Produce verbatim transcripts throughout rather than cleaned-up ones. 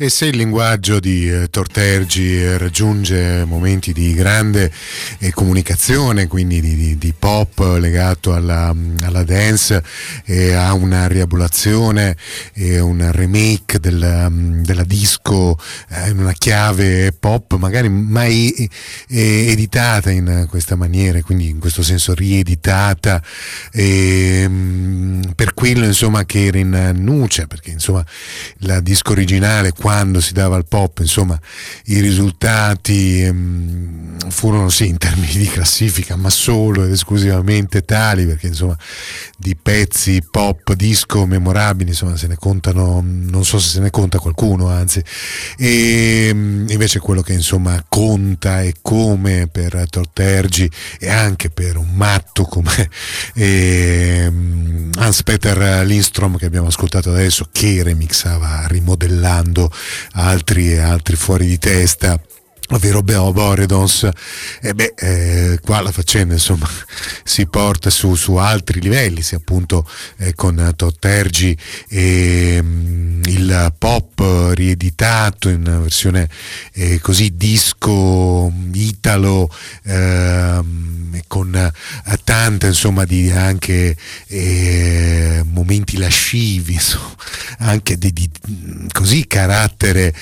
E se il linguaggio di eh, Tortergi raggiunge momenti di grande eh, comunicazione, quindi di, di, di pop legato alla, alla dance, e ha una riabulazione e un remake del, della disco eh, in una chiave pop, magari mai eh, editata in questa maniera, quindi in questo senso rieditata, eh, per quello insomma che era in nuce, perché insomma la disco originale, quando si dava al pop, insomma i risultati ehm, furono sì in termini di classifica, ma solo ed esclusivamente tali, perché insomma di pezzi pop disco memorabili insomma se ne contano, non so se se ne conta qualcuno, anzi, e invece quello che insomma conta e come per Tortergi e anche per un matto come ehm, Hans-Peter Lindstrom, che abbiamo ascoltato adesso, che remixava rimodellando altri e altri fuori di testa, ovvero Boredons. E beh, eh, qua la faccenda insomma si porta su, su altri livelli, sia appunto eh, con Tortergi e mh, il pop rieditato in versione eh, così disco italo, eh, con eh, tanta insomma di anche eh, momenti lascivi, insomma, anche di, di così carattere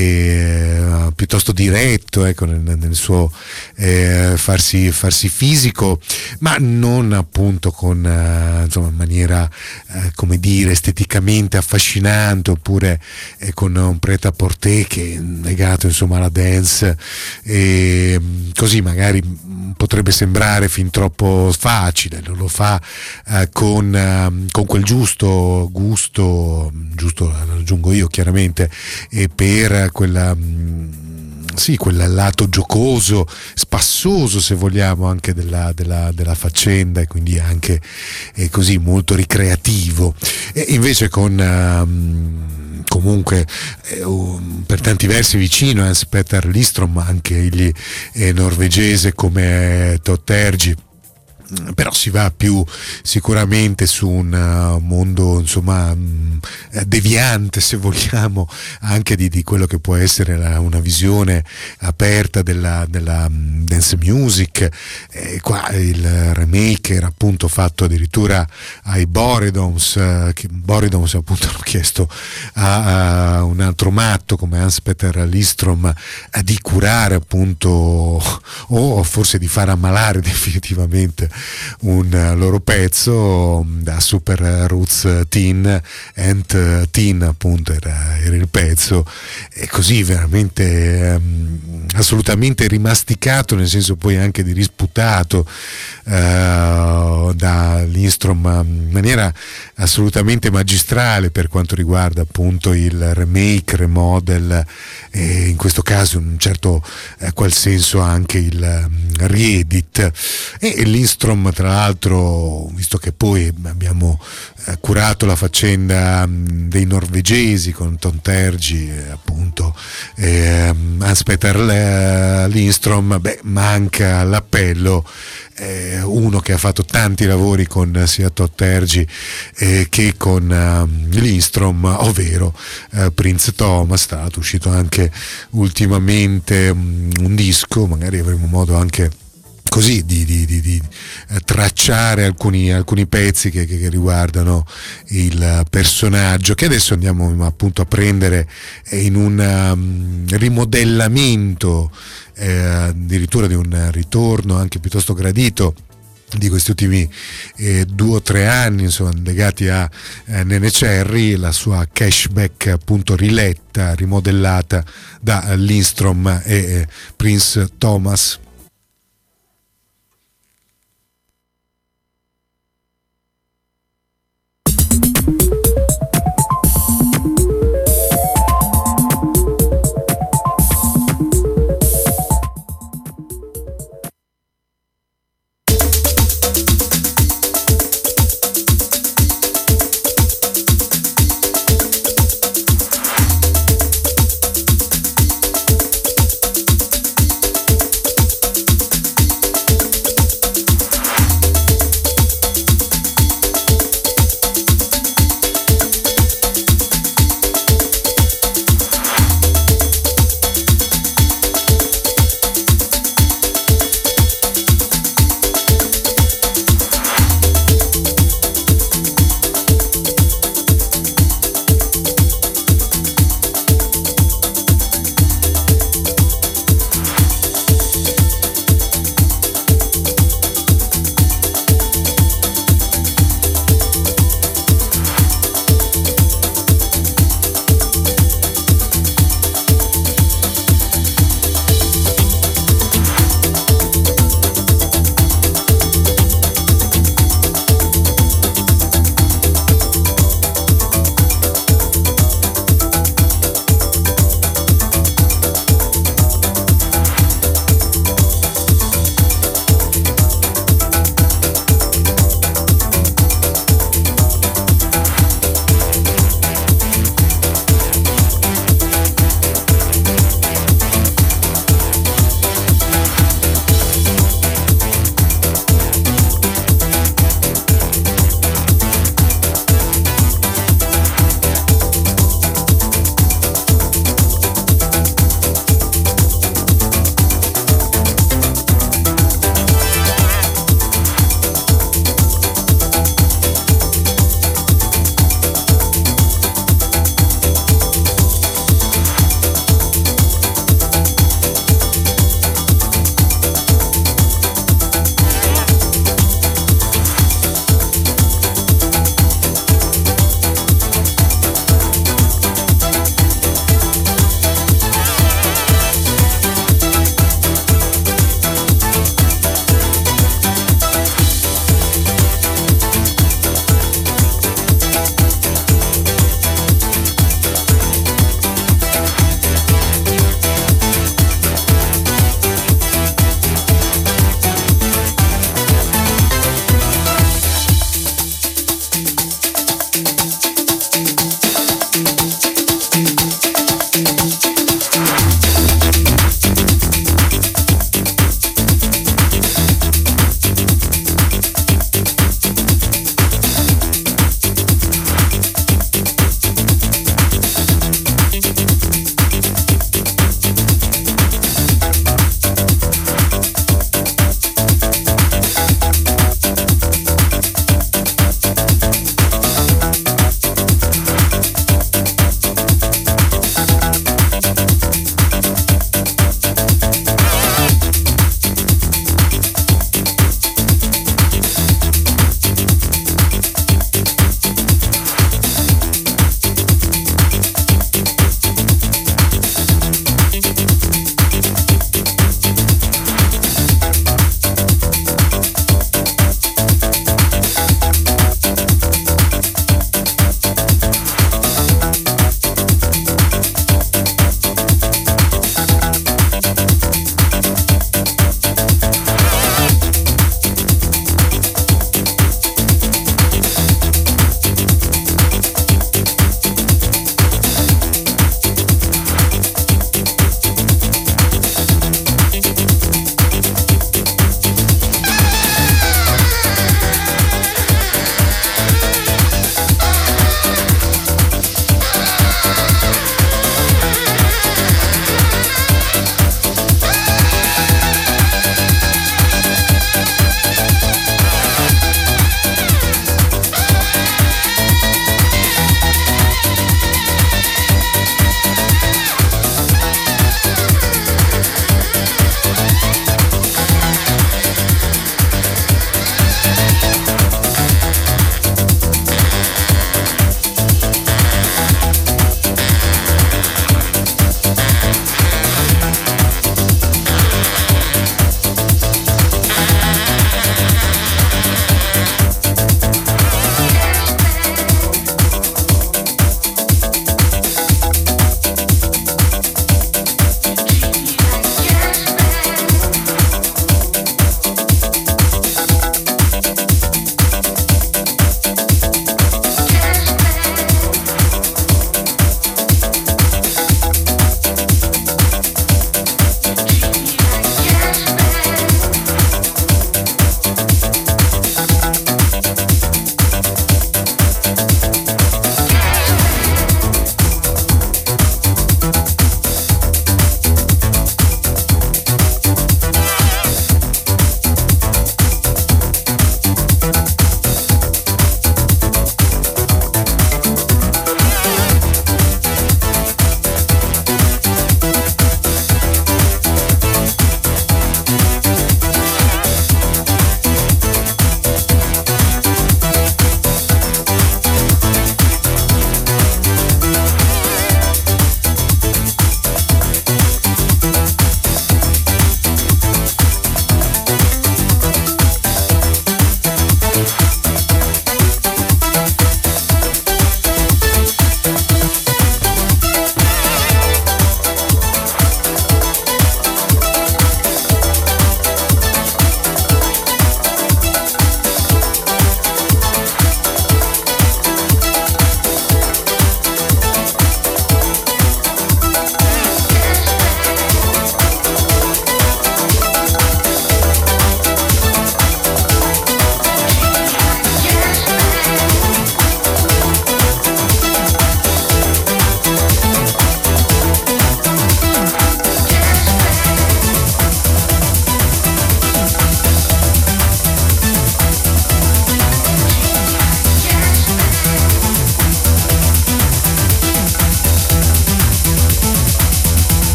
eh, piuttosto diretto, ecco, nel, nel suo eh, farsi, farsi fisico, ma non appunto con eh, insomma in maniera eh, come dire esteticamente affascinante, oppure eh, con un prêt-à-porter che è legato insomma alla dance, e così magari potrebbe sembrare fin troppo facile. Non lo fa eh, con, eh, con quel giusto gusto, giusto lo aggiungo io chiaramente, e per quella sì, quel lato giocoso, spassoso se vogliamo, anche della, della, della faccenda, e quindi anche eh, così molto ricreativo. E invece con um, comunque eh, um, per tanti versi vicino a Hans-Peter Lindstrom, anche egli è norvegese come Tortergi, però si va più sicuramente su un uh, mondo insomma mh, deviante, se vogliamo, anche di, di quello che può essere la, una visione aperta della, della um, dance music. E qua il remake era appunto fatto addirittura ai Boredons, uh, che Boredons appunto hanno chiesto a, a un altro matto come Hans-Peter Lindstrom uh, di curare appunto, o forse di far ammalare definitivamente un loro pezzo da Super Roots Teen and Teen, appunto era, era il pezzo, e così veramente um, assolutamente rimasticato, nel senso poi anche di risputato uh, da Lindstrom in maniera assolutamente magistrale per quanto riguarda appunto il remake, remodel, e in questo caso in un certo eh, qual senso anche il um, riedit. E Lindstrom, tra l'altro, visto che poi abbiamo eh, curato la faccenda mh, dei norvegesi con Tortergi, eh, appunto eh, Hans-Peter Lindstrom, beh, manca all'appello eh, uno che ha fatto tanti lavori con sia Tortergi eh, che con uh, Lindstrom, ovvero uh, Prince Thomas. Tra l'altro è uscito anche ultimamente um, un disco, magari avremo modo anche così di, di, di, di tracciare alcuni, alcuni pezzi che, che riguardano il personaggio, che adesso andiamo appunto a prendere in un um, rimodellamento, eh, addirittura di un ritorno anche piuttosto gradito di questi ultimi eh, due o tre anni, insomma, legati a eh, Neneh Cherry, la sua Cashback appunto riletta, rimodellata da Lindstrom e eh, Prince Thomas.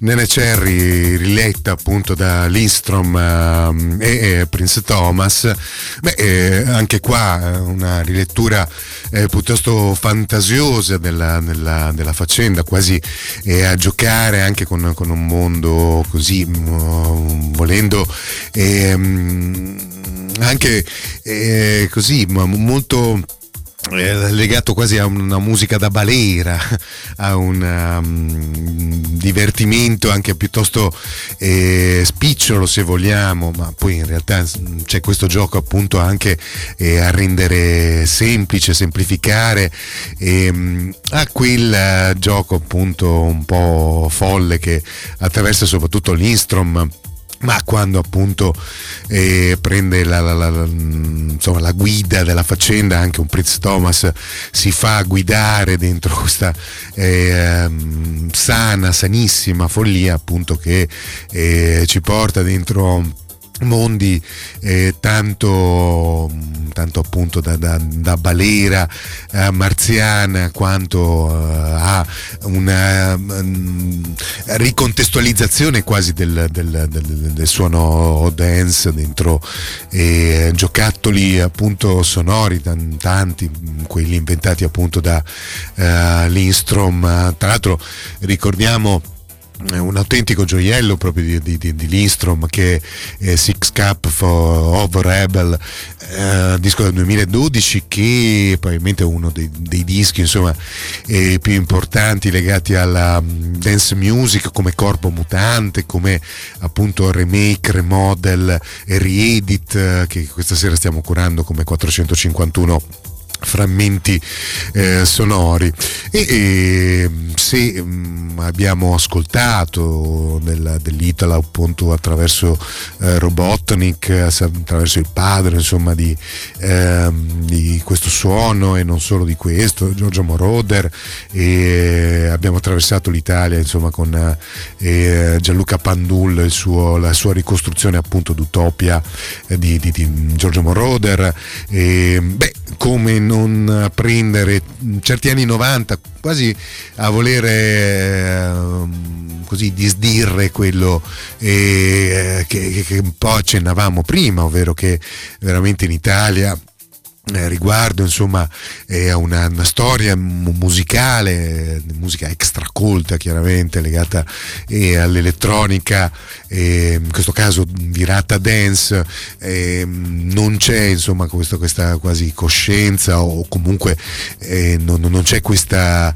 Nene Cherry riletta appunto da Lindstrom uh, e, e Prince Thomas. Beh, eh, anche qua una rilettura eh, piuttosto fantasiosa della, della, della faccenda, quasi eh, a giocare anche con, con un mondo così, uh, volendo eh, anche eh, così molto Eh, legato quasi a una musica da balera, a un um, divertimento anche piuttosto eh, spicciolo, se vogliamo, ma poi in realtà c'è questo gioco appunto anche eh, a rendere semplice, semplificare, eh, a quel uh, gioco appunto un po' folle che attraversa soprattutto Lindstrom, ma quando appunto eh, prende la, la, la, insomma, la guida della faccenda, anche un Prince Thomas si fa guidare dentro questa eh, sana, sanissima follia appunto che eh, ci porta dentro mondi eh, tanto, tanto appunto da, da, da balera eh, marziana, quanto eh, a una um, ricontestualizzazione quasi del, del, del, del suono dance dentro eh, giocattoli appunto sonori, tanti, quelli inventati appunto da uh, Lindstrom. Tra l'altro ricordiamo un autentico gioiello proprio di, di, di Lindstrom, che è Six Cup for of Rebel, eh, disco del duemiladodici, che probabilmente è uno dei, dei dischi insomma eh, più importanti legati alla um, dance music, come corpo mutante, come appunto remake, remodel e reedit, eh, che questa sera stiamo curando come quattrocentocinquantuno frammenti eh, sonori. E, e se mh, abbiamo ascoltato del, dell'Italo appunto attraverso eh, Robotnik, attraverso il padre insomma di, eh, di questo suono, e non solo di questo, Giorgio Moroder, e abbiamo attraversato l'Italia insomma con eh, Gianluca Pandul, il suo, la sua ricostruzione appunto d'Utopia eh, di, di, di Giorgio Moroder. E, beh, come non prendere certi anni novanta quasi a volere eh, così disdirre quello eh, che, che un po' accennavamo prima, ovvero che veramente in Italia Eh, riguardo insomma eh, a una, una storia musicale, musica extracolta chiaramente legata eh, all'elettronica, eh, in questo caso virata dance, eh, non c'è insomma questo, questa quasi coscienza, o comunque eh, non, non c'è questa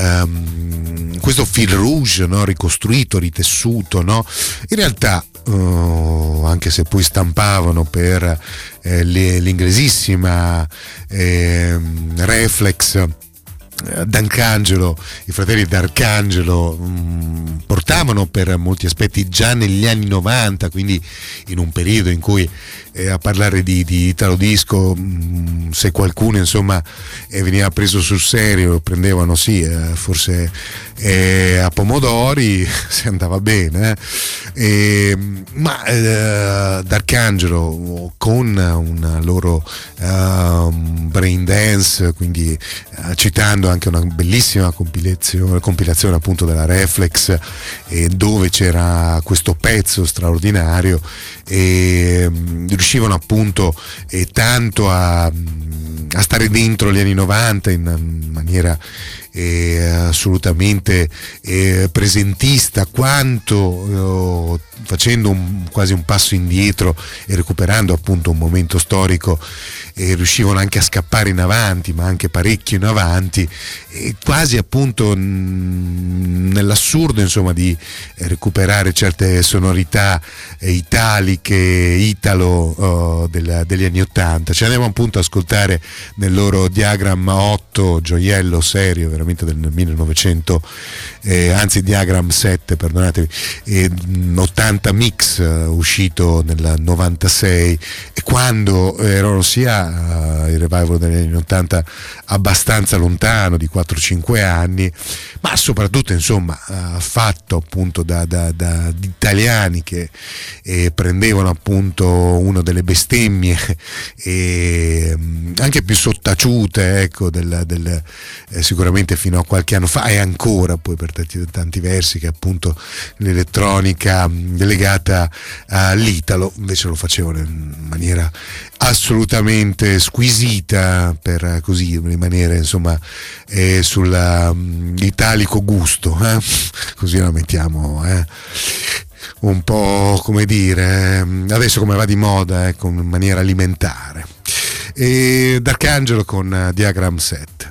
um, questo fil rouge, no? Ricostruito, ritessuto, no? In realtà uh, anche se poi stampavano per eh, le, l'inglesissima eh, Reflex, D'Arcangelo, i fratelli D'Arcangelo mh, portavano per molti aspetti già negli anni novanta, quindi in un periodo in cui eh, a parlare di, di Italo Disco, mh, se qualcuno insomma eh, veniva preso sul serio, prendevano sì eh, forse eh, a pomodori se andava bene, eh. E, ma eh, D'Arcangelo con una loro uh, brain dance, quindi uh, citando anche una bellissima compilazione, compilazione appunto della Reflex, eh, dove c'era questo pezzo straordinario, e um, riuscivano appunto eh, tanto a, a stare dentro gli anni novanta in maniera eh, assolutamente eh, presentista, quanto eh, facendo un, quasi un passo indietro e recuperando appunto un momento storico, eh, riuscivano anche a scappare in avanti, ma anche parecchio in avanti, e quasi appunto mh, nell'assurdo insomma di eh, recuperare certe sonorità eh, italiche, italo oh, del, degli anni ottanta. Ci andiamo appunto a ascoltare nel loro Diagram otto, gioiello serio veramente del millenovecento, eh, anzi Diagram sette, perdonatevi, eh, ottanta mix, eh, uscito nel novantasei, e quando erano sia eh, il revival degli anni ottanta abbastanza lontano, di quattro cinque anni, ma soprattutto insomma insomma uh, fatto appunto da, da, da italiani che eh, prendevano appunto una delle bestemmie e um, anche più sottaciute, ecco, del, del, eh, sicuramente fino a qualche anno fa, e ancora poi per tanti, tanti versi, che appunto l'elettronica um, legata all'italo invece lo facevano in maniera assolutamente squisita, per così rimanere insomma eh, sull'italico um, gusto, eh? Così la mettiamo, eh? Un po', come dire, adesso come va di moda, ecco, in maniera alimentare. E D'Arcangelo con uh, Diagram Set.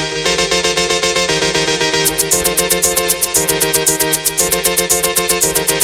We'll be right back.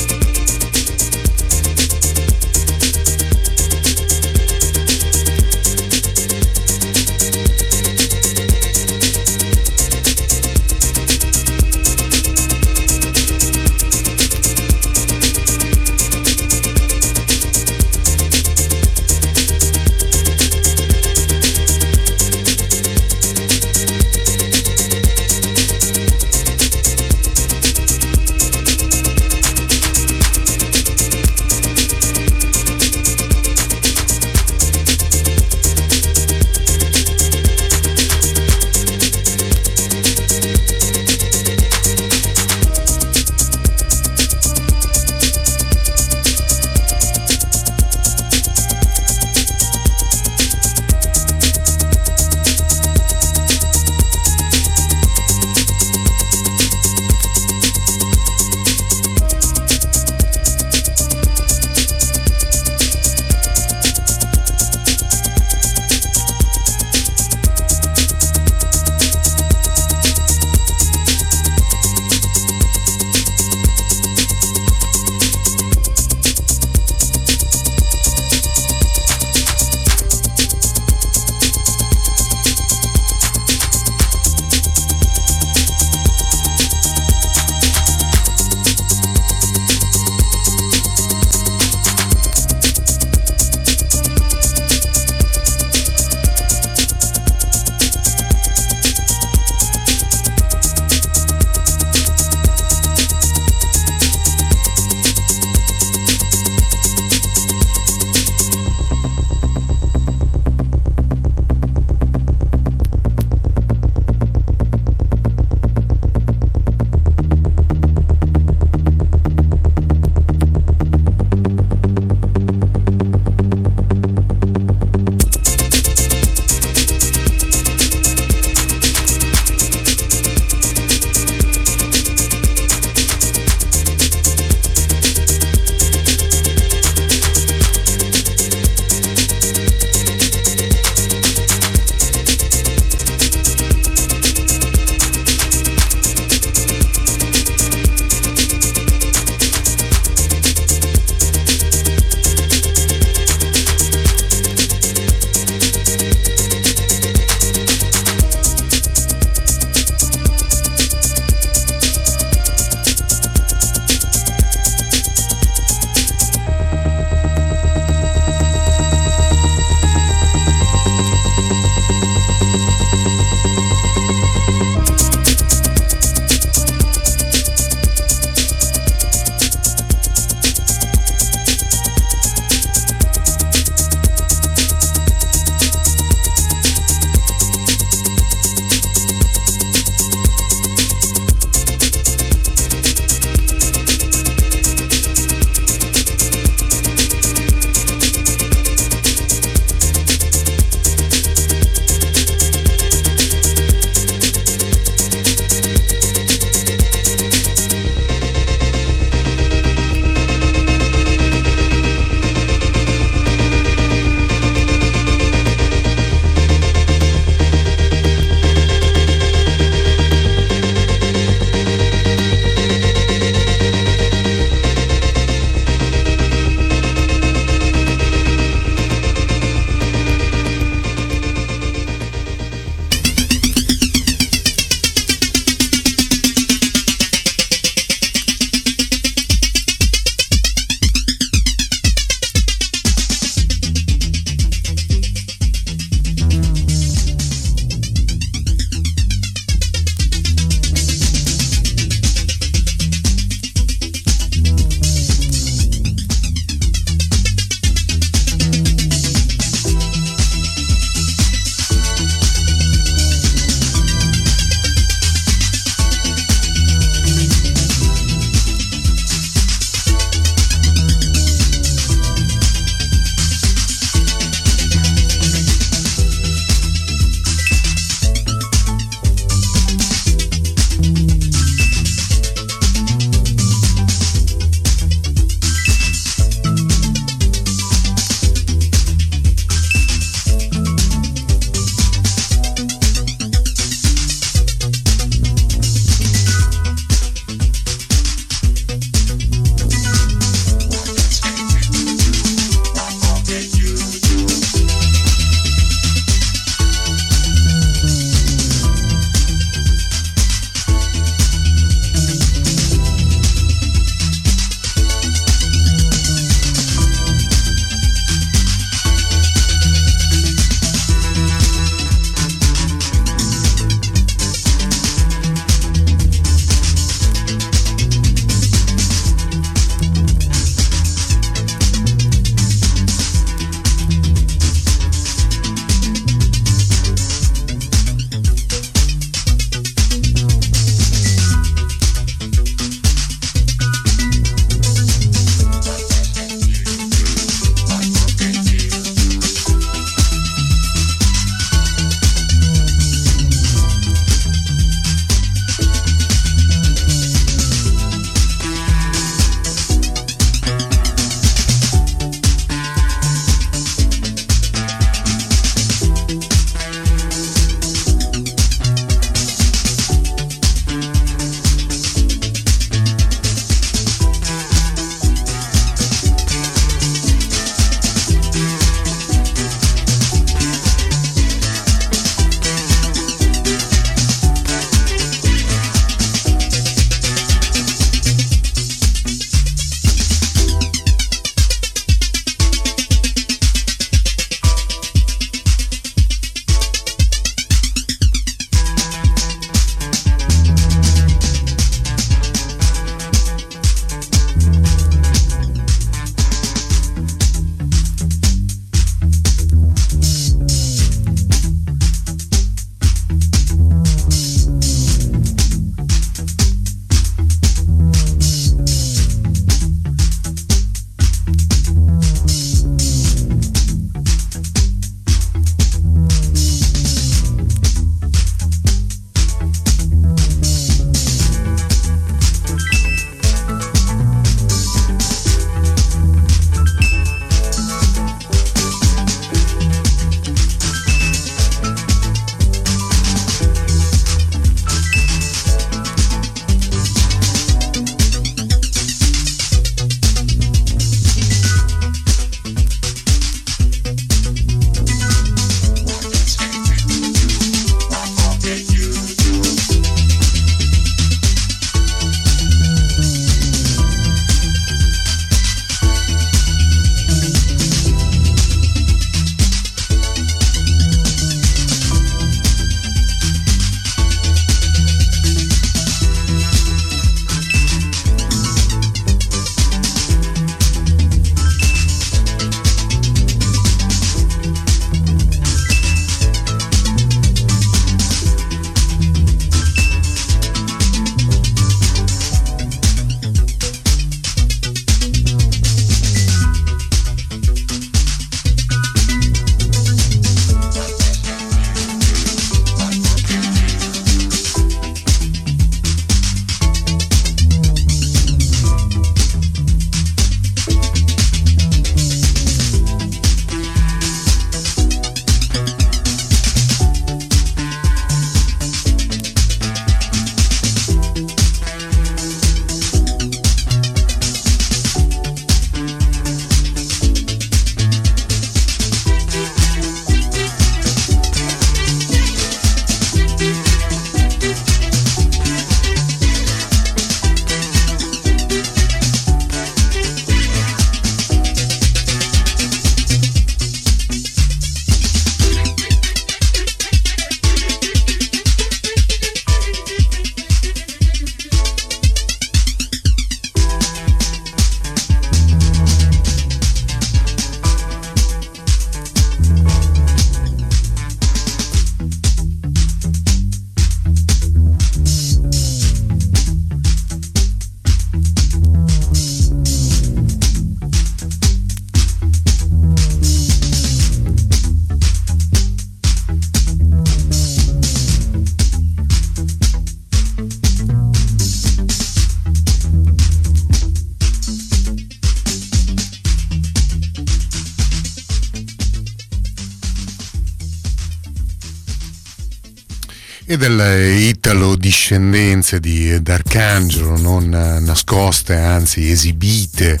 e delle italo discendenze di D'Arcangelo, non nascoste, anzi esibite,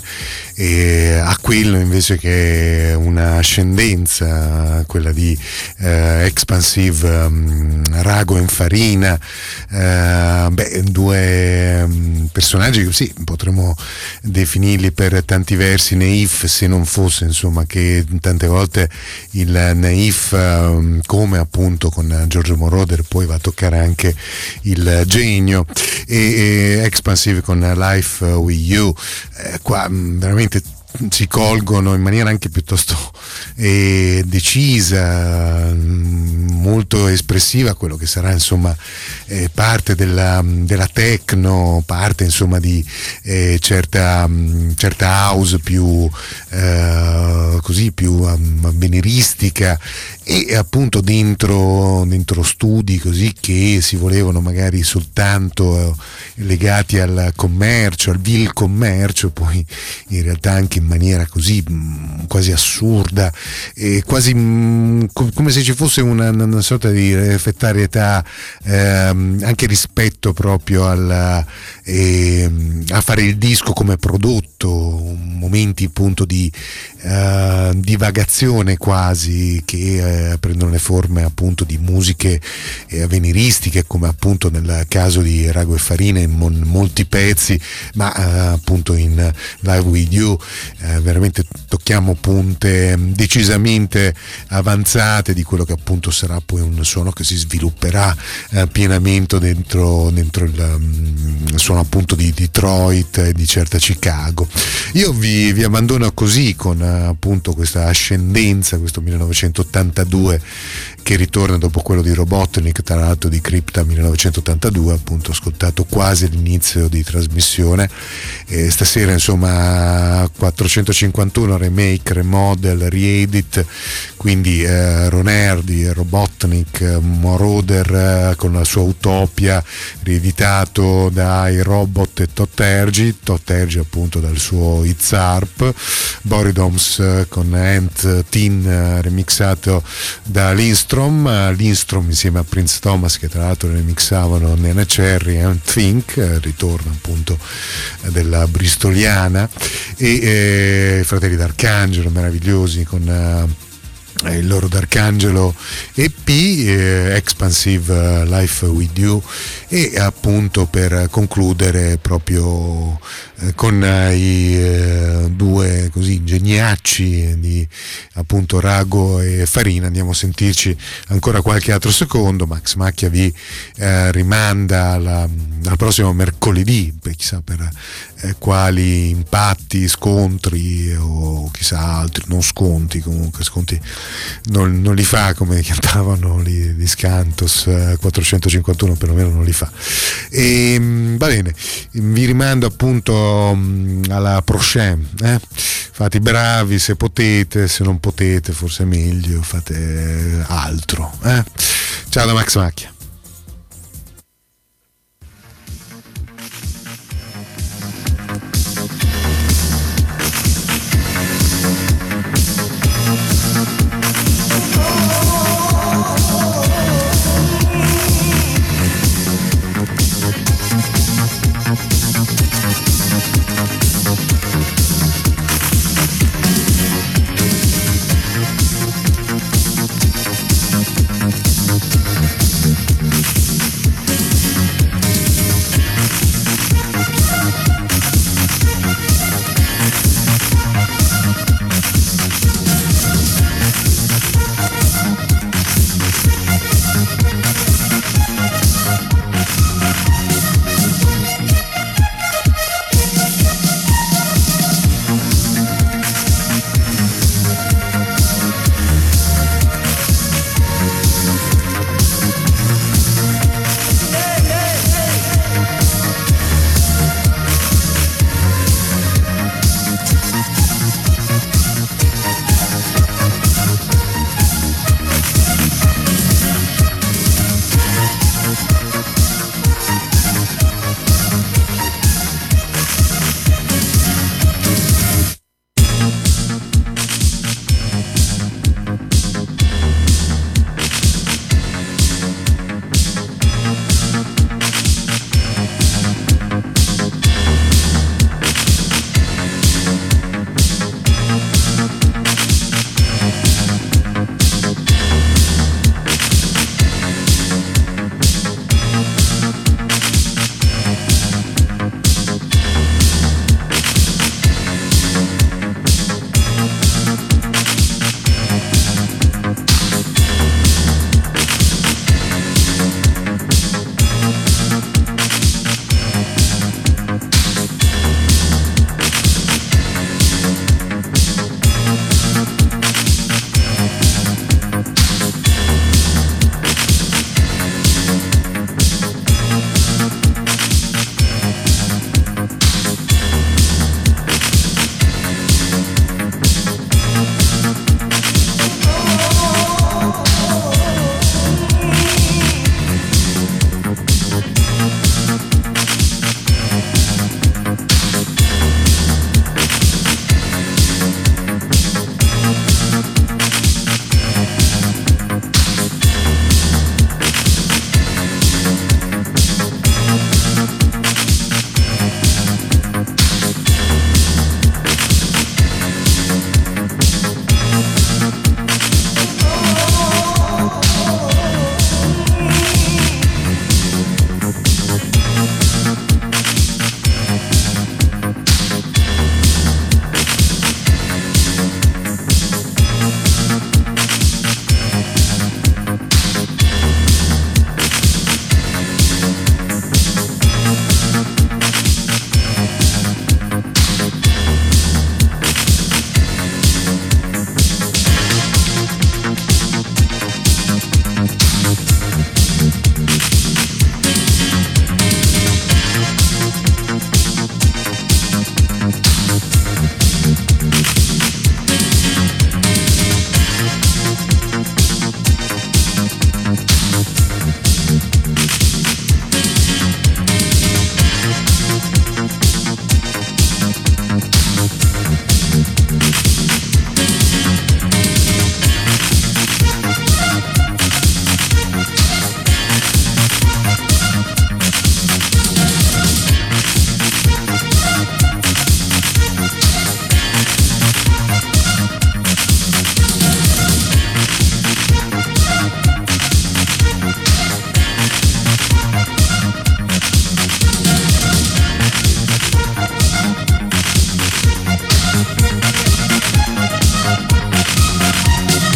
e a quello invece che una ascendenza, quella di eh, Expansive, um, Rago e Farina, eh, beh, due um, personaggi che sì, potremmo definirli per tanti versi naif, se non fosse insomma che tante volte il naif, um, come appunto con Giorgio Moroder, poi va a toccare anche il genio, e, e Expansive con Life With You, eh, qua veramente si colgono in maniera anche piuttosto eh, decisa, molto espressiva, quello che sarà insomma eh, parte della, della techno, parte insomma di eh, certa, certa house più eh, così più avveniristica, e appunto dentro, dentro studi così che si volevano magari soltanto eh, legati al commercio, al vil commercio, poi in realtà anche in maniera così mh, quasi assurda, e quasi mh, co- come se ci fosse una, una sorta di refrattarietà ehm, anche rispetto proprio alla, ehm, a fare il disco come prodotto, momenti appunto di eh, divagazione quasi, che eh, prendono le forme appunto di musiche eh, avveniristiche, come appunto nel caso di Rago e Farina in mon- molti pezzi, ma eh, appunto in Live With You eh, veramente tocchiamo punte decisamente avanzate di quello che appunto sarà poi un suono che si svilupperà eh, pienamente dentro, dentro il, um, il suono appunto di Detroit e di certa Chicago. Io vi, vi abbandono così con uh, appunto questa ascendenza, questo millenovecentottantadue che ritorna dopo quello di Robotnik, tra l'altro di Crypta millenovecentottantadue, appunto ascoltato quasi all'inizio di trasmissione. E stasera insomma quattrocentocinquantuno remake, remodel, riedit, quindi eh, Roner di Robotnik, Moroder eh, con la sua Utopia, rieditato dai Robot e Tottergi, Tottergi appunto dal suo It's Harp, Boridoms eh, con Ant Tin eh, remixato da Lindstrom, Lindstrom insieme a Prince Thomas, che tra l'altro remixavano Nena Cherry e Ant Think, eh, ritorno appunto eh, della bristoliana, e eh, Fratelli d'Arcangelo meravigliosi con eh, il loro D'Arcangelo E P, eh, Expansive uh, Life With You, e appunto per concludere proprio eh, con eh, i eh, due così geniacci di appunto Rago e Farina andiamo a sentirci ancora qualche altro secondo. Max Macchia vi eh, rimanda alla, al prossimo mercoledì, per chissà per eh, quali impatti, scontri o chissà altri, non sconti, comunque sconti non, non li fa, come cantavano gli, gli Scantos, eh, quattrocentocinquantuno perlomeno non li fa. E va bene, vi rimando appunto mh, alla prochaine, eh? Fate i bravi se potete, se non potete forse è meglio, fate altro, eh? Ciao da Max Macchia.